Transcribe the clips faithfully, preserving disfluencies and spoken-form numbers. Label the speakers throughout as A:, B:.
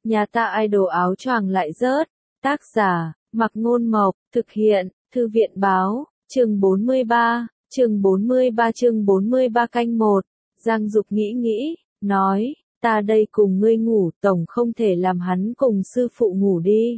A: Nhà ta idol áo choàng lại rớt. Tác giả, Mặc Ngôn Mộc, thực hiện, Thư viện Báo, chương bốn mươi ba, chương bốn mươi ba chương bốn mươi ba canh một. Giang Dục nghĩ nghĩ, nói, ta đây cùng ngươi ngủ, tổng không thể làm hắn cùng sư phụ ngủ đi.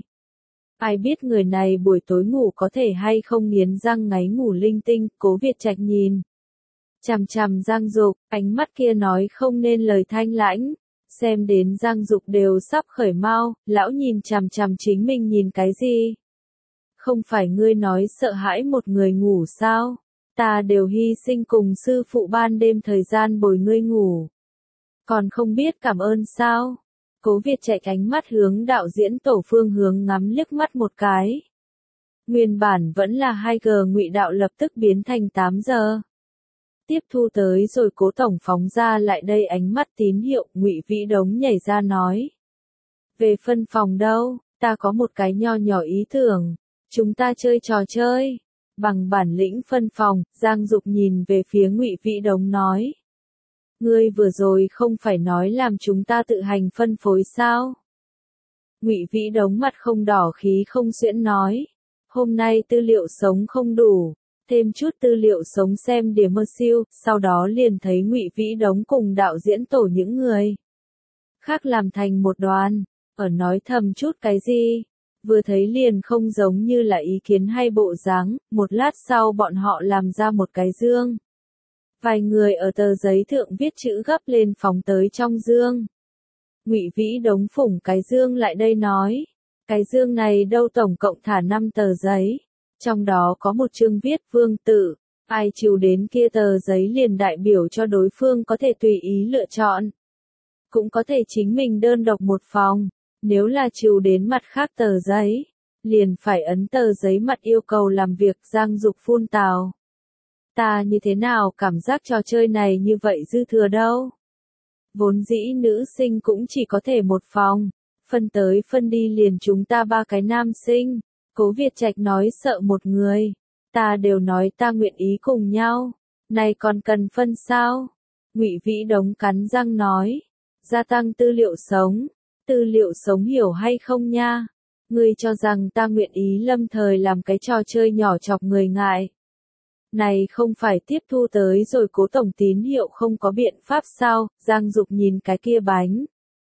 A: Ai biết người này buổi tối ngủ có thể hay không nghiến răng ngáy ngủ linh tinh. Cố Việt Trạch nhìn chằm chằm Giang Dục, ánh mắt kia nói không nên lời thanh lãnh, xem đến Giang Dục đều sắp khởi mau. Lão nhìn chằm chằm chính mình nhìn cái gì? Không phải ngươi nói sợ hãi một người ngủ sao? Ta đều hy sinh cùng sư phụ ban đêm thời gian bồi ngươi ngủ, còn không biết cảm ơn sao? Cố Việt Trạch ánh mắt hướng đạo diễn tổ phương hướng ngắm liếc mắt một cái. Nguyên bản vẫn là hai G Ngụy đạo lập tức biến thành tám giờ. Tiếp thu tới rồi Cố tổng phóng ra lại đây ánh mắt tín hiệu. Ngụy Vĩ Đống nhảy ra nói, về phân phòng đâu, ta có một cái nho nhỏ ý tưởng, chúng ta chơi trò chơi bằng bản lĩnh phân phòng. Giang Dục nhìn về phía Ngụy Vĩ Đống nói, ngươi vừa rồi không phải nói làm chúng ta tự hành phân phối sao? Ngụy Vĩ Đống mặt không đỏ khí không xuyễn nói, hôm nay tư liệu sống không đủ, thêm chút tư liệu sống xem điểm mơ siêu. Sau đó liền thấy Ngụy Vĩ Đống cùng đạo diễn tổ những người khác làm thành một đoàn, ở nói thầm chút cái gì, vừa thấy liền không giống như là ý kiến hay bộ dáng. Một lát sau bọn họ làm ra một cái dương. Vài người ở tờ giấy thượng viết chữ gấp lên phóng tới trong dương. Ngụy Vĩ Đống phủng cái dương lại đây nói, cái dương này đâu tổng cộng thả năm tờ giấy, trong đó có một chương viết vương tự, ai chịu đến kia tờ giấy liền đại biểu cho đối phương có thể tùy ý lựa chọn, cũng có thể chính mình đơn độc một phòng, nếu là chịu đến mặt khác tờ giấy, liền phải ấn tờ giấy mặt yêu cầu làm việc. Giang Dục phun tào, ta như thế nào cảm giác trò chơi này như vậy dư thừa đâu. Vốn dĩ nữ sinh cũng chỉ có thể một phòng, phân tới phân đi liền chúng ta ba cái nam sinh. Cố Việt Trạch nói sợ một người, ta đều nói ta nguyện ý cùng nhau, này còn cần phân sao? Ngụy Vĩ Đống cắn răng nói, gia tăng tư liệu sống, tư liệu sống hiểu hay không nha? Ngươi cho rằng ta nguyện ý lâm thời làm cái trò chơi nhỏ chọc người ngại? Này không phải tiếp thu tới rồi Cố tổng tín hiệu không có biện pháp sao? Giang Dục nhìn cái kia bánh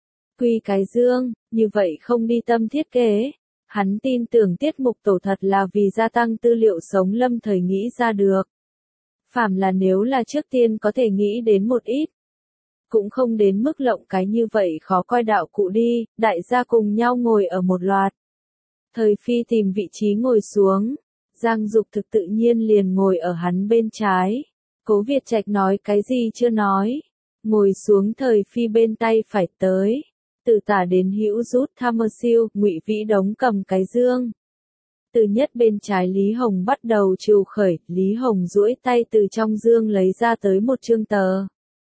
A: quy cái dương, như vậy không đi tâm thiết kế. Hắn tin tưởng tiết mục tổ thật là vì gia tăng tư liệu sống lâm thời nghĩ ra được. Phàm là nếu là trước tiên có thể nghĩ đến một ít, cũng không đến mức lộng cái như vậy khó coi đạo cụ đi. Đại gia cùng nhau ngồi ở một loạt. Thời Phi tìm vị trí ngồi xuống, Giang Dục thực tự nhiên liền ngồi ở hắn bên trái. Cố Việt Trạch nói cái gì chưa nói, ngồi xuống Thời Phi bên tay phải tới. Từ tả đến hữu rút Tham siêu. Ngụy Vĩ Đống cầm cái dương. Từ nhất bên trái Lý Hồng bắt đầu trù khởi. Lý Hồng duỗi tay từ trong dương lấy ra tới một chương tờ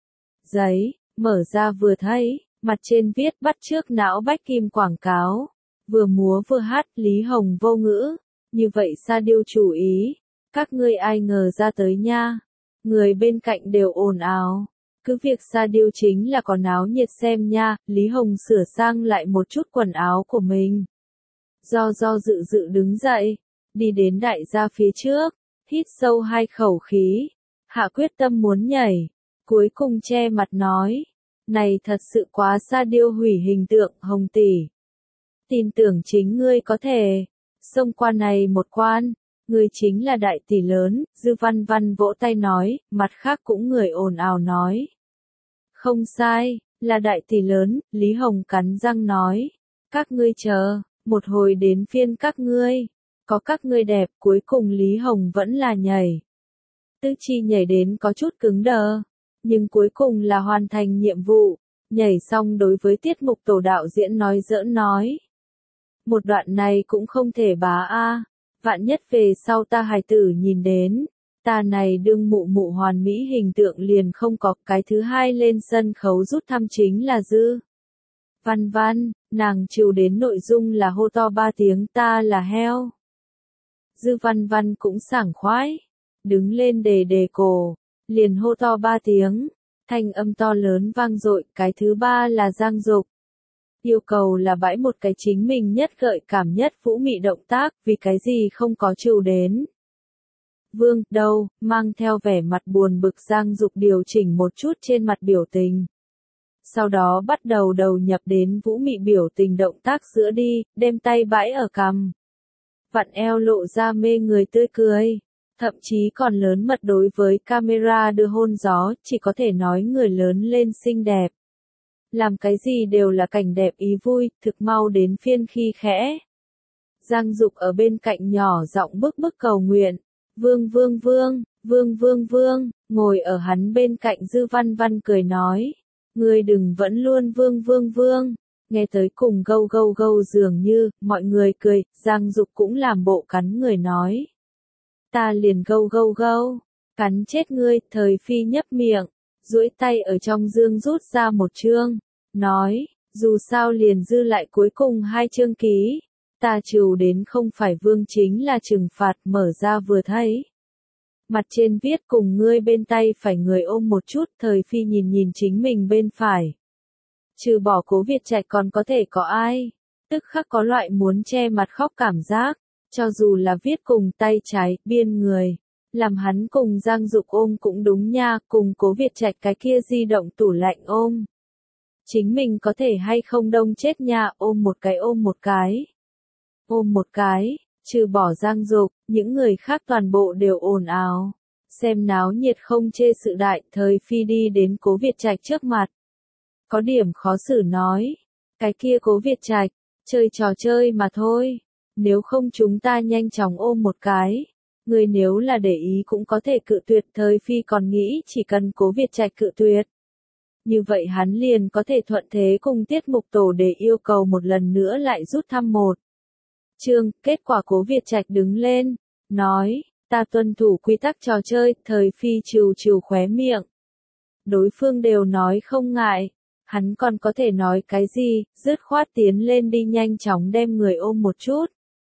A: giấy, mở ra vừa thấy, mặt trên viết bắt chước não bách kim quảng cáo. Vừa múa vừa hát. Lý Hồng vô ngữ, như vậy Sa Diêu chủ ý, các ngươi ai ngờ ra tới nha? Người bên cạnh đều ồn ào. Cứ việc Sa Diêu chính là có náo nhiệt xem nha. Lý Hồng sửa sang lại một chút quần áo của mình. Do do dự dự đứng dậy, đi đến đại gia phía trước, hít sâu hai khẩu khí, hạ quyết tâm muốn nhảy, cuối cùng che mặt nói, này thật sự quá Sa Diêu hủy hình tượng. Hồng tỷ, tin tưởng chính ngươi có thể xông qua này một quan, ngươi chính là đại tỷ lớn. Dư Văn Văn vỗ tay nói, mặt khác cũng người ồn ào nói, không sai, là đại tỷ lớn. Lý Hồng cắn răng nói, các ngươi chờ, một hồi đến phiên các ngươi, có các ngươi đẹp. Cuối cùng Lý Hồng vẫn là nhảy. Tư Chi nhảy đến có chút cứng đờ, nhưng cuối cùng là hoàn thành nhiệm vụ. Nhảy xong đối với tiết mục tổ đạo diễn nói giỡn nói, một đoạn này cũng không thể bá a, vạn nhất về sau ta hài tử nhìn đến, ta này đương mụ mụ hoàn mỹ hình tượng liền không có. Cái thứ hai lên sân khấu rút thăm chính là Dư Văn Văn, nàng chịu đến nội dung là hô to ba tiếng ta là heo. Dư Văn Văn cũng sảng khoái, đứng lên đề đề cổ, liền hô to ba tiếng, thanh âm to lớn vang dội. Cái thứ ba là Giang Dục. Yêu cầu là bãi một cái chính mình nhất gợi cảm nhất vũ mị động tác, vì cái gì không có trừ đến. Vương, đâu, mang theo vẻ mặt buồn bực Giang Dục điều chỉnh một chút trên mặt biểu tình. Sau đó bắt đầu đầu nhập đến vũ mị biểu tình động tác giữa đi, đem tay bãi ở cằm. Vặn eo lộ ra mê người tươi cười. Thậm chí còn lớn mật đối với camera đưa hôn gió, chỉ có thể nói người lớn lên xinh đẹp. Làm cái gì đều là cảnh đẹp ý vui, thực mau đến phiên khi khẽ. Giang Dục ở bên cạnh nhỏ giọng bức bức cầu nguyện. Vương vương vương, vương vương vương, ngồi ở hắn bên cạnh Dư Văn Văn cười nói. Ngươi đừng vẫn luôn vương vương vương. Nghe tới cùng gâu gâu gâu dường như, mọi người cười, Giang Dục cũng làm bộ cắn người nói. Ta liền gâu gâu gâu, cắn chết ngươi, Thời Phi nhấp miệng, duỗi tay ở trong dương rút ra một chương, nói, dù sao liền dư lại cuối cùng hai chương ký, ta trừ đến không phải vương chính là trừng phạt, mở ra vừa thấy. Mặt trên viết cùng ngươi bên tay phải người ôm một chút, Thời Phi nhìn nhìn chính mình bên phải. Trừ bỏ Cố Việt Trạch còn có thể có ai, tức khắc có loại muốn che mặt khóc cảm giác. Cho dù là viết cùng tay trái, biên người, làm hắn cùng Giang Dục ôm cũng đúng nha, cùng Cố Việt Trạch cái kia di động tủ lạnh ôm. Chính mình có thể hay không đông chết nha, ôm một cái ôm một cái. Ôm một cái, trừ bỏ Giang Dục, những người khác toàn bộ đều ồn ào. Xem náo nhiệt không chê sự đại, Thời Phi đi đến Cố Việt Trạch trước mặt. Có điểm khó xử nói, cái kia Cố Việt Trạch, chơi trò chơi mà thôi. Nếu không chúng ta nhanh chóng ôm một cái. Người nếu là để ý cũng có thể cự tuyệt, Thời Phi còn nghĩ chỉ cần Cố Việt Trạch cự tuyệt. Như vậy hắn liền có thể thuận thế cùng tiết mục tổ để yêu cầu một lần nữa lại rút thăm một chương, kết quả Cố Việt Trạch đứng lên, nói, ta tuân thủ quy tắc trò chơi, Thời Phi trừ trừ khóe miệng. Đối phương đều nói không ngại. Hắn còn có thể nói cái gì, dứt khoát tiến lên đi nhanh chóng đem người ôm một chút.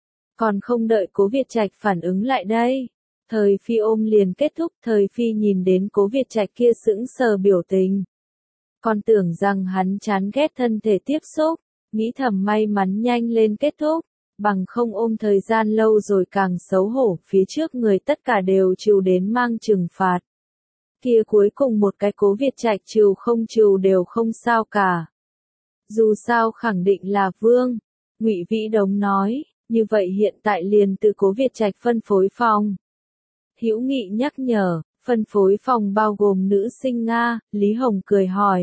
A: Còn không đợi Cố Việt Trạch phản ứng lại đây. Thời Phi ôm liền kết thúc, Thời Phi nhìn đến Cố Việt Trạch kia sững sờ biểu tình. Còn tưởng rằng hắn chán ghét thân thể tiếp xúc, nghĩ thầm may mắn nhanh lên kết thúc, bằng không ôm thời gian lâu rồi càng xấu hổ, phía trước người tất cả đều chịu đến mang trừng phạt. Kia cuối cùng một cái Cố Việt Trạch trừ không trừ đều không sao cả. Dù sao khẳng định là vương, Ngụy Vĩ Đống nói. Như vậy hiện tại liền từ Cố Việt Trạch phân phối phòng. Hữu Nghị nhắc nhở, phân phối phòng bao gồm nữ sinh Nga, Lý Hồng cười hỏi.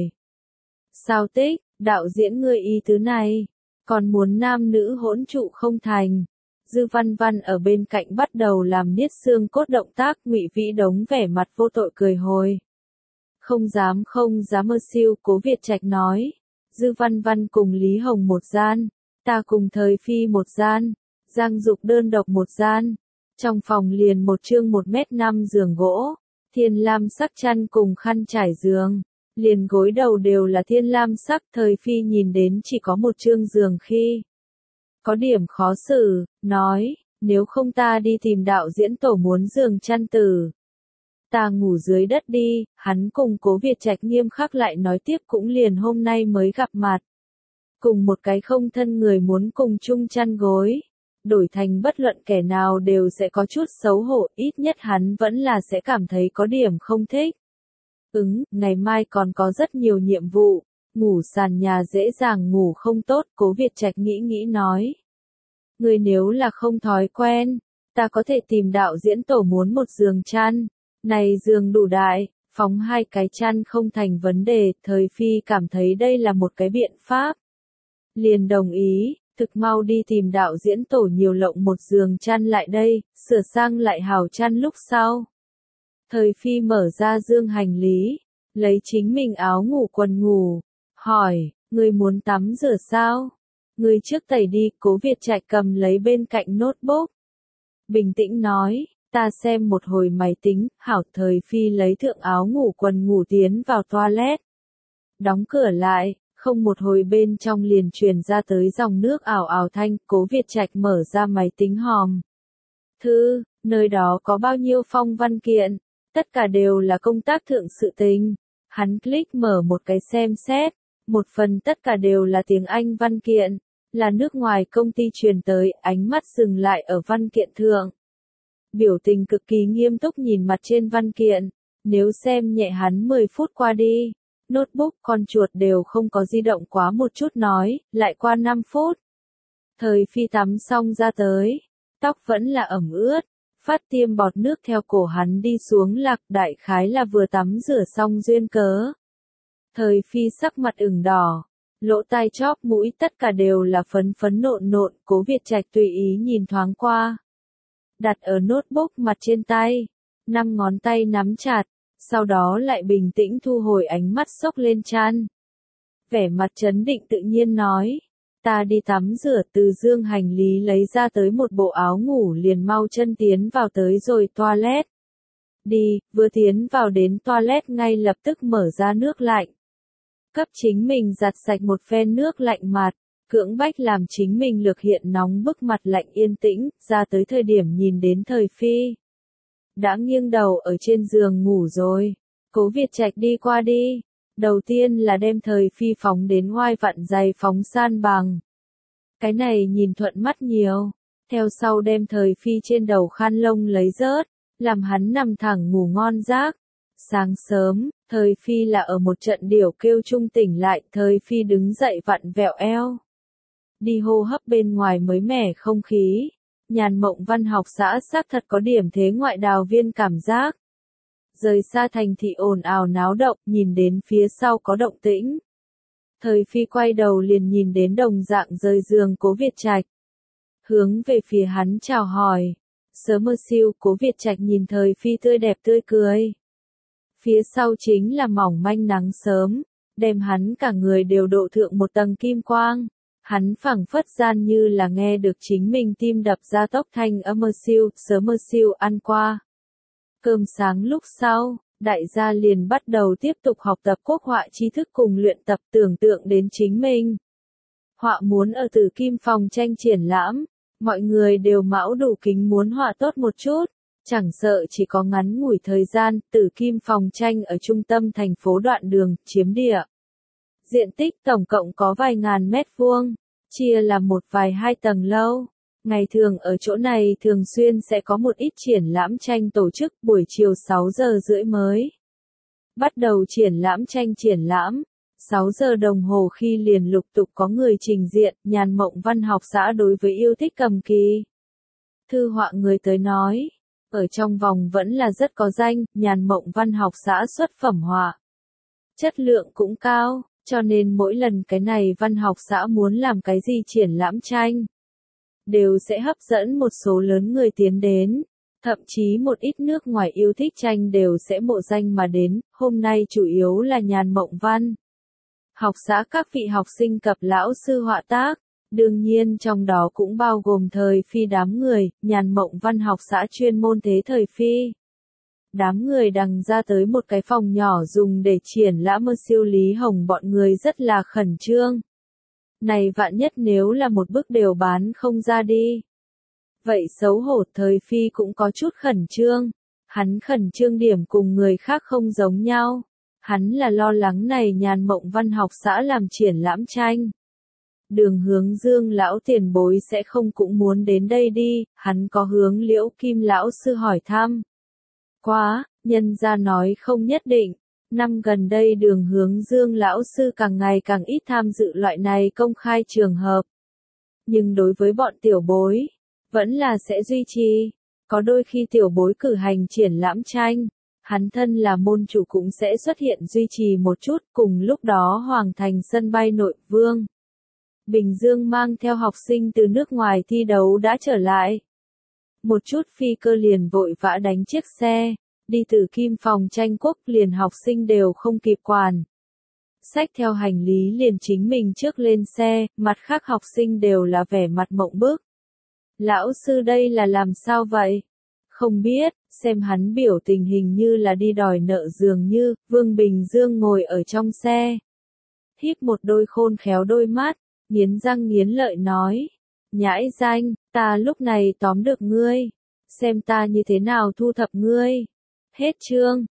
A: Sao tích, đạo diễn người ý tứ này, còn muốn nam nữ hỗn trụ không thành. Dư Văn Văn ở bên cạnh bắt đầu làm niết xương cốt động tác, Ngụy Vĩ Đống vẻ mặt vô tội cười hồi. Không dám không dám mơ siêu, Cố Việt Trạch nói. Dư Văn Văn cùng Lý Hồng một gian. Ta cùng Thời Phi một gian, Giang Dục đơn độc một gian. Trong phòng liền một chương một mét năm giường gỗ, thiên lam sắc chăn cùng khăn trải giường. Liền gối đầu đều là thiên lam sắc, Thời Phi nhìn đến chỉ có một chương giường khi. Có điểm khó xử, nói, nếu không ta đi tìm đạo diễn tổ muốn giường chăn tử. Ta ngủ dưới đất đi, hắn cùng Cố Việt Trạch nghiêm khắc lại nói tiếp cũng liền hôm nay mới gặp mặt. Cùng một cái không thân người muốn cùng chung chăn gối, đổi thành bất luận kẻ nào đều sẽ có chút xấu hổ, ít nhất hắn vẫn là sẽ cảm thấy có điểm không thích. Ứng, ngày mai còn có rất nhiều nhiệm vụ, ngủ sàn nhà dễ dàng ngủ không tốt, Cố Việt Trạch nghĩ nghĩ nói. Người nếu là không thói quen, ta có thể tìm đạo diễn tổ muốn một giường chăn, này giường đủ đại, phóng hai cái chăn không thành vấn đề, Thời Phi cảm thấy đây là một cái biện pháp. Liền đồng ý, thực mau đi tìm đạo diễn tổ nhiều lộng một giường chăn lại đây, sửa sang lại hào chăn lúc sau. Thời Phi mở ra dương hành lý, lấy chính mình áo ngủ quần ngủ, hỏi, người muốn tắm rửa sao? Người trước tẩy đi, Cố Việt Trạch cầm lấy bên cạnh notebook. Bình tĩnh nói, ta xem một hồi máy tính, hảo. Thời Phi lấy thượng áo ngủ quần ngủ tiến vào toilet. Đóng cửa lại. Không một hồi bên trong liền truyền ra tới dòng nước ảo ảo thanh, Cố Việt Trạch mở ra máy tính hòm. Thư, nơi đó có bao nhiêu phong văn kiện, tất cả đều là công tác thượng sự tình. Hắn click mở một cái xem xét, Một phần tất cả đều là tiếng Anh văn kiện, là nước ngoài công ty truyền tới, ánh mắt dừng lại ở văn kiện thượng. Biểu tình cực kỳ nghiêm túc nhìn mặt trên văn kiện, nếu xem nhẹ hắn mười phút qua đi, notebook con chuột đều không có di động quá một chút nói, lại qua năm phút. Thời Phi tắm xong ra tới, tóc vẫn là ẩm ướt, phát tiêm bọt nước theo cổ hắn đi xuống lạc, đại khái là vừa tắm rửa xong duyên cớ. Thời Phi sắc mặt ửng đỏ, lỗ tai chóp mũi tất cả đều là phấn phấn nộn nộn, Cố Việt Trạch tùy ý nhìn thoáng qua. Đặt ở notebook mặt trên tay, năm ngón tay nắm chặt, sau đó lại bình tĩnh thu hồi ánh mắt sốc lên chăn. Vẻ mặt trấn định tự nhiên nói, ta đi tắm rửa, từ dương hành lý lấy ra tới một bộ áo ngủ liền mau chân tiến vào tới rồi toilet. Đi, vừa tiến vào đến toilet ngay lập tức mở ra nước lạnh. Cấp chính mình giặt sạch một phen nước lạnh mặt, cưỡng bách làm chính mình lực hiện nóng bức mặt lạnh yên tĩnh, ra tới thời điểm nhìn đến Thời Phi. Đã nghiêng đầu ở trên giường ngủ rồi, Cố Việt Trạch đi qua đi. Đầu tiên là đem Thời Phi phóng đến ngoài vặn giày phóng san bằng. Cái này nhìn thuận mắt nhiều. Theo sau đem Thời Phi trên đầu khăn lông lấy rớt, làm hắn nằm thẳng ngủ ngon giấc. Sáng sớm, Thời Phi là ở một trận điểu kêu chung tỉnh lại, Thời Phi đứng dậy vặn vẹo eo. Đi hô hấp bên ngoài mới mẻ không khí. Nhàn Mộng Văn học xã xác thật có điểm thế ngoại đào viên cảm giác. Rời xa thành thị ồn ào náo động, nhìn đến phía sau có động tĩnh. Thời Phi quay đầu liền nhìn đến đồng dạng rời giường Cố Việt Trạch. Hướng về phía hắn chào hỏi. Sớm mơ siêu, Cố Việt Trạch nhìn Thời Phi tươi đẹp tươi cười. Phía sau chính là mỏng manh nắng sớm, đem hắn cả người đều độ thượng một tầng kim quang. Hắn phảng phất gian như là nghe được chính mình tim đập ra tốc thanh âm mơ siêu, sớm mơ siêu ăn qua. Cơm sáng lúc sau, đại gia liền bắt đầu tiếp tục học tập quốc họa tri thức cùng luyện tập tưởng tượng đến chính mình. Họa muốn ở Tử Kim phòng tranh triển lãm, mọi người đều mão đủ kính muốn họa tốt một chút, chẳng sợ chỉ có ngắn ngủi thời gian, Tử Kim phòng tranh ở trung tâm thành phố đoạn đường, chiếm địa. Diện tích tổng cộng có vài ngàn mét vuông, chia là một vài hai tầng lâu. Ngày thường ở chỗ này thường xuyên sẽ có một ít triển lãm tranh tổ chức, buổi chiều sáu giờ rưỡi mới bắt đầu triển lãm tranh triển lãm. sáu giờ đồng hồ khi liền lục tục có người trình diện, Nhàn Mộng Văn học xã đối với yêu thích cầm kỳ thư họa người tới nói, ở trong vòng vẫn là rất có danh, Nhàn Mộng Văn học xã xuất phẩm họa chất lượng cũng cao, cho nên mỗi lần cái này văn học xã muốn làm cái gì triển lãm tranh, đều sẽ hấp dẫn một số lớn người tiến đến, thậm chí một ít nước ngoài yêu thích tranh đều sẽ mộ danh mà đến, hôm nay chủ yếu là Nhàn Mộng Văn học xã các vị học sinh cập lão sư họa tác, đương nhiên trong đó cũng bao gồm Thời Phi đám người, Nhàn Mộng Văn học xã chuyên môn thế Thời Phi. Đám người đằng ra tới một cái phòng nhỏ dùng để triển lãm mơ siêu Lý Hồng bọn người rất là khẩn trương. Này vạn nhất nếu là một bức đều bán không ra đi. Vậy xấu hổ, Thời Phi cũng có chút khẩn trương. Hắn khẩn trương điểm cùng người khác không giống nhau. Hắn là lo lắng này Nhàn Mộng Văn học xã làm triển lãm tranh. Đường Hướng Dương lão tiền bối sẽ không cũng muốn đến đây đi, hắn có hướng Liễu Kim lão sư hỏi thăm. Quá, nhân gia nói không nhất định. Năm gần đây Đường Hướng Dương lão sư càng ngày càng ít tham dự loại này công khai trường hợp. Nhưng đối với bọn tiểu bối, vẫn là sẽ duy trì. Có đôi khi tiểu bối cử hành triển lãm tranh, hắn thân là môn chủ cũng sẽ xuất hiện duy trì một chút, cùng lúc đó Hoàng Thành sân bay nội Vương Bình Dương mang theo học sinh từ nước ngoài thi đấu đã trở lại. Một chút phi cơ liền vội vã đánh chiếc xe, đi từ Kim phòng tranh quốc, liền học sinh đều không kịp quản. Xách theo hành lý liền chính mình trước lên xe, mặt khác học sinh đều là vẻ mặt mộng bức. Lão sư đây là làm sao vậy? Không biết, xem hắn biểu tình hình như là đi đòi nợ dường như, Vương Bình Dương ngồi ở trong xe. Híp một đôi khôn khéo đôi mắt, nghiến răng nghiến lợi nói. Nhãi danh, ta lúc này tóm được ngươi. Xem ta như thế nào thu thập ngươi. Hết chương.